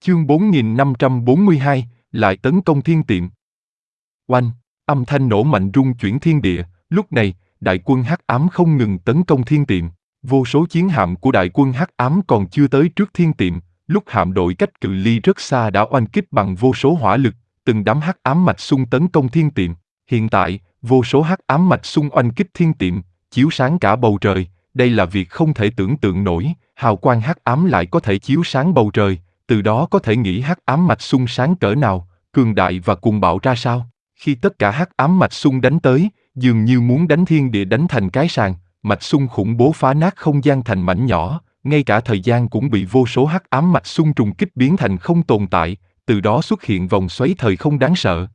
Chương 4542, lại tấn công thiên tiệm. Oanh, âm thanh nổ mạnh rung chuyển thiên địa, lúc này, đại quân Hắc Ám không ngừng tấn công thiên tiệm. Vô số chiến hạm của đại quân Hắc Ám còn chưa tới trước thiên tiệm, lúc hạm đội cách cự ly rất xa đã oanh kích bằng vô số hỏa lực, từng đám Hắc Ám mạch xung tấn công thiên tiệm. Hiện tại, vô số Hắc Ám mạch xung oanh kích thiên tiệm, chiếu sáng cả bầu trời, đây là việc không thể tưởng tượng nổi, hào quang Hắc Ám lại có thể chiếu sáng bầu trời, từ đó có thể nghĩ Hắc Ám mạch xung sáng cỡ nào, cường đại và cuồng bạo ra sao. Khi tất cả Hắc Ám mạch xung đánh tới, dường như muốn đánh thiên địa đánh thành cái sàn, mạch xung khủng bố phá nát không gian thành mảnh nhỏ, ngay cả thời gian cũng bị vô số Hắc Ám mạch xung trùng kích biến thành không tồn tại, từ đó xuất hiện vòng xoáy thời không đáng sợ.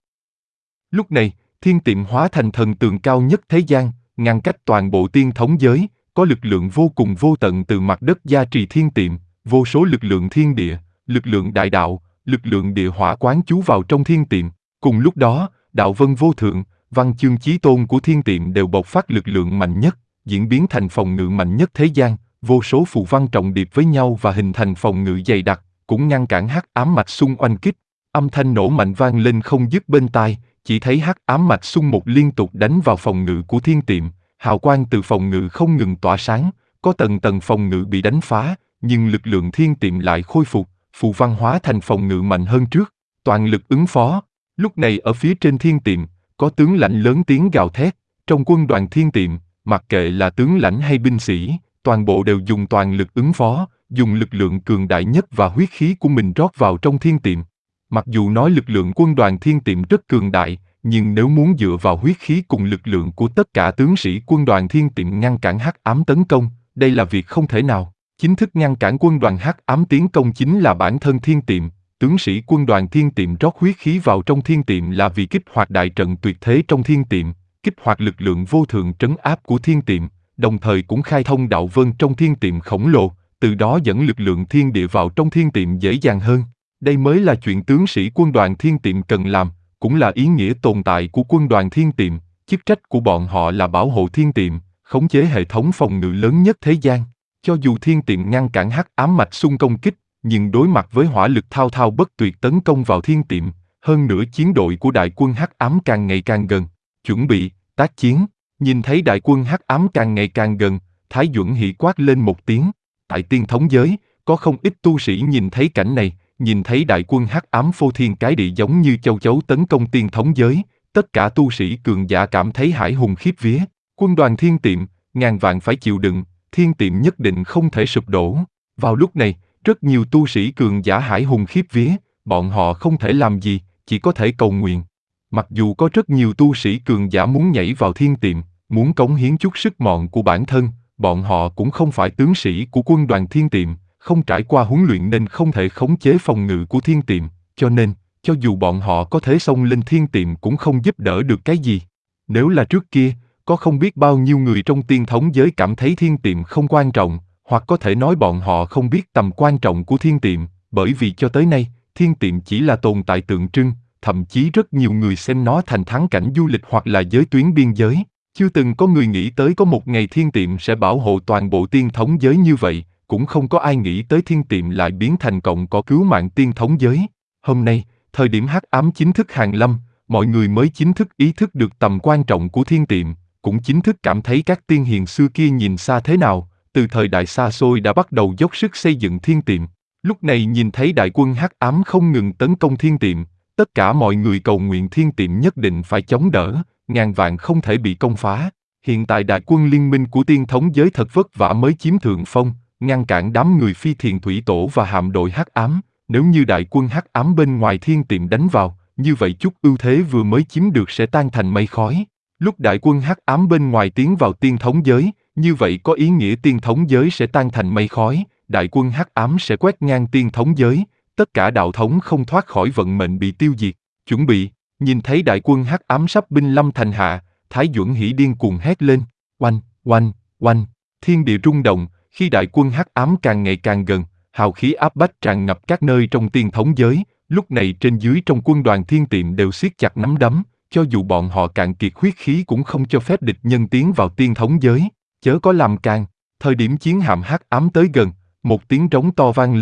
Lúc này, thiên tiệm hóa thành thần tường cao nhất thế gian, ngăn cách toàn bộ tiên thống giới, có lực lượng vô cùng vô tận từ mặt đất gia trì thiên tiệm, vô số lực lượng thiên địa, lực lượng đại đạo, lực lượng địa hỏa quán trú vào trong thiên tiệm. Cùng lúc đó, đạo vân vô thượng, văn chương chí tôn của thiên tiệm đều bộc phát lực lượng mạnh nhất, diễn biến thành phòng ngự mạnh nhất thế gian, vô số phù văn trọng điệp với nhau và hình thành phòng ngự dày đặc, cũng ngăn cản Hắc Ám mạch xung oanh kích. Âm thanh nổ mạnh vang lên không dứt bên tai, chỉ thấy Hắc Ám mạch xung một liên tục đánh vào phòng ngự của thiên tiệm, hào quang từ phòng ngự không ngừng tỏa sáng, có tầng tầng phòng ngự bị đánh phá, nhưng lực lượng thiên tiệm lại khôi phục, phù văn hóa thành phòng ngự mạnh hơn trước, toàn lực ứng phó. Lúc này ở phía trên thiên tiệm, có tướng lãnh lớn tiếng gào thét, trong quân đoàn thiên tiệm, mặc kệ là tướng lãnh hay binh sĩ, toàn bộ đều dùng toàn lực ứng phó, dùng lực lượng cường đại nhất và huyết khí của mình rót vào trong thiên tiệm. Mặc dù nói lực lượng quân đoàn thiên tiệm rất cường đại, nhưng nếu muốn dựa vào huyết khí cùng lực lượng của tất cả tướng sĩ quân đoàn thiên tiệm ngăn cản Hắc Ám tấn công, đây là việc không thể nào. Chính thức ngăn cản quân đoàn Hắc Ám tiến công chính là bản thân thiên tiệm. Tướng sĩ quân đoàn thiên tiệm rót huyết khí vào trong thiên tiệm là vì kích hoạt đại trận tuyệt thế trong thiên tiệm, kích hoạt lực lượng vô thượng trấn áp của thiên tiệm, đồng thời cũng khai thông đạo vân trong thiên tiệm khổng lồ, từ đó dẫn lực lượng thiên địa vào trong thiên tiệm dễ dàng hơn. Đây mới là chuyện tướng sĩ quân đoàn thiên tiệm cần làm, cũng là ý nghĩa tồn tại của quân đoàn thiên tiệm, chức trách của bọn họ là bảo hộ thiên tiệm, khống chế hệ thống phòng ngự lớn nhất thế gian. Cho dù thiên tiệm ngăn cản Hắc Ám mạch xung công kích, nhưng đối mặt với hỏa lực thao thao bất tuyệt tấn công vào thiên tiệm, hơn nữa chiến đội của đại quân Hắc Ám càng ngày càng gần, chuẩn bị, tác chiến. Nhìn thấy đại quân Hắc Ám càng ngày càng gần, Thái Duẩn Hỉ quát lên một tiếng. Tại tiên thống giới, có không ít tu sĩ nhìn thấy cảnh này, nhìn thấy đại quân Hắc Ám phô thiên cái địa giống như châu chấu tấn công tiên thống giới, tất cả tu sĩ cường giả cảm thấy hãi hùng khiếp vía. Quân đoàn thiên tiệm, ngàn vạn phải chịu đựng, thiên tiệm nhất định không thể sụp đổ. Vào lúc này, rất nhiều tu sĩ cường giả hãi hùng khiếp vía, bọn họ không thể làm gì, chỉ có thể cầu nguyện. Mặc dù có rất nhiều tu sĩ cường giả muốn nhảy vào thiên tiệm, muốn cống hiến chút sức mọn của bản thân, bọn họ cũng không phải tướng sĩ của quân đoàn thiên tiệm, không trải qua huấn luyện nên không thể khống chế phòng ngự của thiên tiệm, cho nên, cho dù bọn họ có thể xông lên thiên tiệm cũng không giúp đỡ được cái gì. Nếu là trước kia, có không biết bao nhiêu người trong tiên thống giới cảm thấy thiên tiệm không quan trọng, hoặc có thể nói bọn họ không biết tầm quan trọng của thiên tiệm, bởi vì cho tới nay, thiên tiệm chỉ là tồn tại tượng trưng, thậm chí rất nhiều người xem nó thành thắng cảnh du lịch hoặc là giới tuyến biên giới. Chưa từng có người nghĩ tới có một ngày thiên tiệm sẽ bảo hộ toàn bộ tiên thống giới như vậy, cũng không có ai nghĩ tới thiên tiệm lại biến thành cọng cỏ cứu mạng tiên thống giới. Hôm nay, thời điểm Hắc Ám chính thức hàng lâm, mọi người mới chính thức ý thức được tầm quan trọng của thiên tiệm, cũng chính thức cảm thấy các tiên hiền xưa kia nhìn xa thế nào, từ thời đại xa xôi đã bắt đầu dốc sức xây dựng thiên tiệm. Lúc này nhìn thấy đại quân Hắc Ám không ngừng tấn công thiên tiệm, tất cả mọi người cầu nguyện thiên tiệm nhất định phải chống đỡ, ngàn vạn không thể bị công phá. Hiện tại đại quân liên minh của tiên thống giới thật vất vả mới chiếm thượng phong, ngăn cản đám người phi thiền thủy tổ và hạm đội Hắc Ám. Nếu như đại quân Hắc Ám bên ngoài thiên tiệm đánh vào, như vậy chút ưu thế vừa mới chiếm được sẽ tan thành mây khói. Lúc đại quân Hắc Ám bên ngoài tiến vào tiên thống giới, như vậy có ý nghĩa tiên thống giới sẽ tan thành mây khói, đại quân Hắc Ám sẽ quét ngang tiên thống giới, tất cả đạo thống không thoát khỏi vận mệnh bị tiêu diệt. Chuẩn bị, nhìn thấy đại quân Hắc Ám sắp binh lâm thành hạ, Thái Duẩn Hỉ điên cuồng hét lên, oanh, oanh, oanh, thiên địa rung động, khi đại quân Hắc Ám càng ngày càng gần, hào khí áp bách tràn ngập các nơi trong tiên thống giới, lúc này trên dưới trong quân đoàn thiên tiệm đều siết chặt nắm đấm, cho dù bọn họ cạn kiệt huyết khí cũng không cho phép địch nhân tiến vào tiên thống giới, chớ có làm càn. Thời điểm chiến hạm Hắc Ám tới gần, một tiếng trống to vang lên,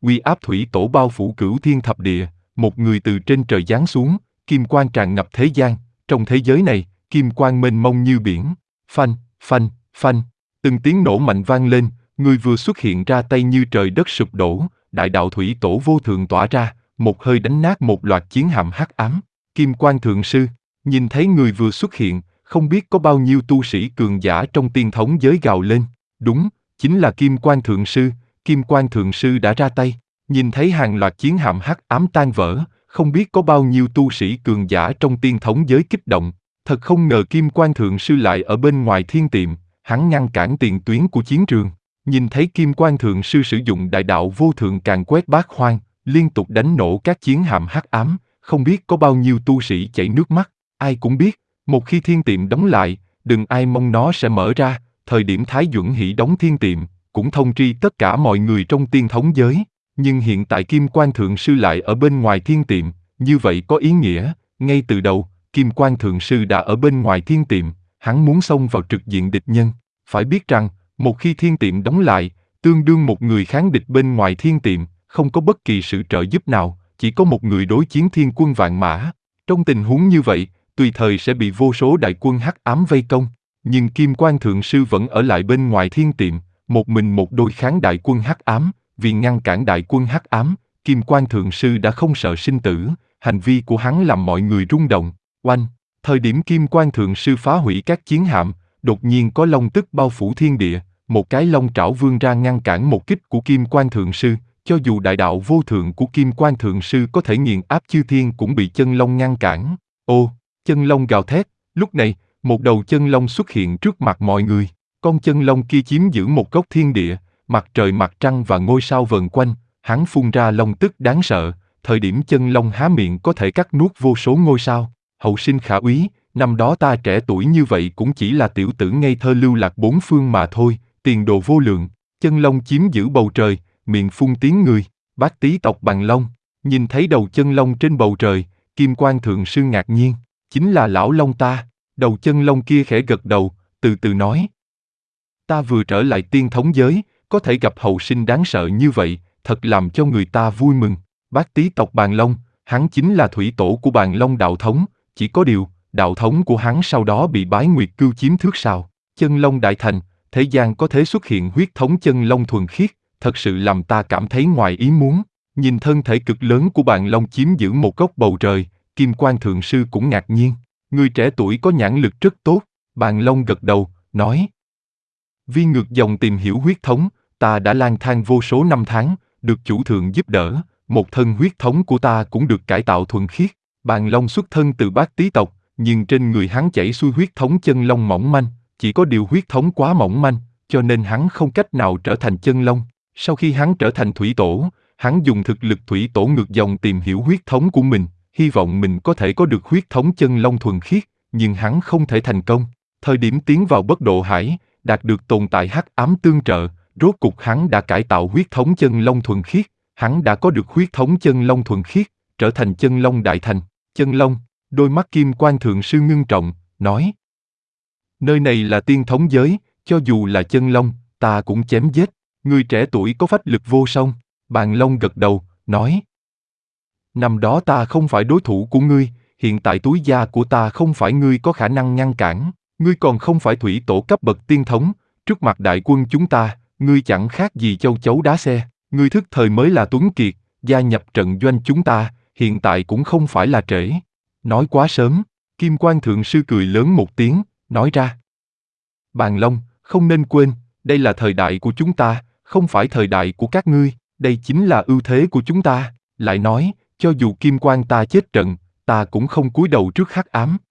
uy áp thủy tổ bao phủ cửu thiên thập địa, một người từ trên trời giáng xuống, kim quang tràn ngập thế gian, trong thế giới này, kim quang mênh mông như biển, phanh, phanh, phanh, từng tiếng nổ mạnh vang lên, người vừa xuất hiện ra tay như trời đất sụp đổ, đại đạo thủy tổ vô thượng tỏa ra, một hơi đánh nát một loạt chiến hạm hắc ám. Kim Quang Thượng Sư, nhìn thấy người vừa xuất hiện, không biết có bao nhiêu tu sĩ cường giả trong tiên thống giới gào lên. Đúng, chính là Kim Quang Thượng Sư, Kim Quang Thượng Sư đã ra tay. Nhìn thấy hàng loạt chiến hạm hắc ám tan vỡ, không biết có bao nhiêu tu sĩ cường giả trong tiên thống giới kích động. Thật không ngờ Kim Quang Thượng Sư lại ở bên ngoài thiên tiệm, hắn ngăn cản tiền tuyến của chiến trường. Nhìn thấy Kim Quang Thượng Sư sử dụng đại đạo vô thượng càn quét bát hoang, liên tục đánh nổ các chiến hạm hắc ám, không biết có bao nhiêu tu sĩ chảy nước mắt. Ai cũng biết, một khi thiên tiệm đóng lại, đừng ai mong nó sẽ mở ra. Thời điểm Thái Duẩn Hỷ đóng thiên tiệm, cũng thông tri tất cả mọi người trong tiên thống giới. Nhưng hiện tại Kim Quang Thượng Sư lại ở bên ngoài thiên tiệm, như vậy có ý nghĩa, ngay từ đầu, Kim Quang Thượng Sư đã ở bên ngoài thiên tiệm, hắn muốn xông vào trực diện địch nhân. Phải biết rằng, một khi thiên tiệm đóng lại, tương đương một người kháng địch bên ngoài thiên tiệm, không có bất kỳ sự trợ giúp nào, chỉ có một người đối chiến thiên quân vạn mã. Trong tình huống như vậy, tùy thời sẽ bị vô số đại quân hắc ám vây công. Nhưng Kim Quang Thượng Sư vẫn ở lại bên ngoài thiên tiệm, một mình một đôi kháng đại quân hắc ám. Vì ngăn cản đại quân hắc ám, Kim Quang Thượng Sư đã không sợ sinh tử, hành vi của hắn làm mọi người rung động. Oanh! Thời điểm Kim Quang Thượng Sư phá hủy các chiến hạm, đột nhiên có long tức bao phủ thiên địa, một cái long trảo vươn ra ngăn cản một kích của Kim Quang Thượng Sư. Cho dù đại đạo vô thượng của Kim Quang Thượng Sư có thể nghiền áp chư thiên cũng bị chân long ngăn cản. Ô, chân long gào thét, lúc này, một đầu chân long xuất hiện trước mặt mọi người. Con chân long kia chiếm giữ một góc thiên địa, mặt trời mặt trăng và ngôi sao vần quanh, hắn phun ra long tức đáng sợ, thời điểm chân long há miệng có thể cắt nuốt vô số ngôi sao. Hậu sinh khả úy, năm đó ta trẻ tuổi như vậy cũng chỉ là tiểu tử ngây thơ lưu lạc bốn phương mà thôi, tiền đồ vô lượng. Chân long chiếm giữ bầu trời, miệng phun tiếng người, Bát Tý tộc Bằng Long. Nhìn thấy đầu chân long trên bầu trời, Kim Quang Thượng Sư ngạc nhiên, chính là lão long ta. Đầu chân long kia khẽ gật đầu, từ từ nói: ta vừa trở lại tiên thống giới, có thể gặp hậu sinh đáng sợ như vậy, thật làm cho người ta vui mừng. Bát Tý tộc Bàn Long, hắn chính là thủy tổ của Bàn Long đạo thống, chỉ có điều, đạo thống của hắn sau đó bị Bái Nguyệt Cưu chiếm thước sao. Chân long đại thành, thế gian có thể xuất hiện huyết thống chân long thuần khiết, thật sự làm ta cảm thấy ngoài ý muốn. Nhìn thân thể cực lớn của Bàn Long chiếm giữ một góc bầu trời, Kim Quang Thượng Sư cũng ngạc nhiên. Người trẻ tuổi có nhãn lực rất tốt. Bàn Long gật đầu, nói: vì ngược dòng tìm hiểu huyết thống, ta đã lang thang vô số năm tháng, được chủ thượng giúp đỡ, một thân huyết thống của ta cũng được cải tạo thuần khiết. Bàn Long xuất thân từ Bát Tý tộc, nhưng trên người hắn chảy xuôi huyết thống chân long mỏng manh, chỉ có điều huyết thống quá mỏng manh, cho nên hắn không cách nào trở thành chân long. Sau khi hắn trở thành thủy tổ, hắn dùng thực lực thủy tổ ngược dòng tìm hiểu huyết thống của mình, hy vọng mình có thể có được huyết thống chân long thuần khiết, nhưng hắn không thể thành công. Thời điểm tiến vào bất độ hải, đạt được tồn tại hắc ám tương trợ, rốt cục hắn đã cải tạo huyết thống chân long thuần khiết, hắn đã có được huyết thống chân long thuần khiết, trở thành chân long đại thành. Chân long, đôi mắt Kim Quang Thượng Sư ngưng trọng, nói: nơi này là tiên thống giới, cho dù là chân long, ta cũng chém giết. Người trẻ tuổi có phách lực vô song. Bàn Long gật đầu, nói: năm đó ta không phải đối thủ của ngươi, hiện tại túi da của ta không phải ngươi có khả năng ngăn cản. Ngươi còn không phải thủy tổ cấp bậc tiên thống, trước mặt đại quân chúng ta, ngươi chẳng khác gì châu chấu đá xe. Ngươi thức thời mới là tuấn kiệt, gia nhập trận doanh chúng ta, hiện tại cũng không phải là trễ. Nói quá sớm. Kim Quang Thượng Sư cười lớn một tiếng, nói ra: Bàn Long, không nên quên, đây là thời đại của chúng ta, không phải thời đại của các ngươi, đây chính là ưu thế của chúng ta. Lại nói, cho dù Kim Quang ta chết trận, ta cũng không cúi đầu trước hắc ám.